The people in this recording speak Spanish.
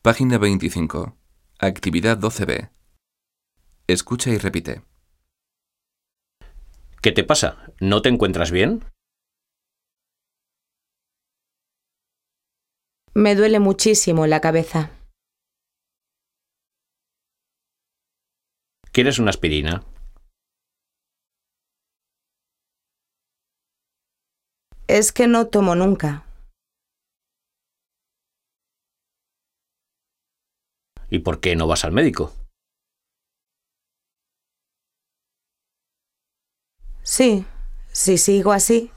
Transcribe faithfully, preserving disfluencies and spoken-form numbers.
Página veinticinco. Actividad doce B. Escucha y repite. ¿Qué te pasa? ¿No te encuentras bien? Me duele muchísimo la cabeza. ¿Quieres una aspirina? Es que no tomo nunca. ¿Y por qué no vas al médico? Sí, si sigo así,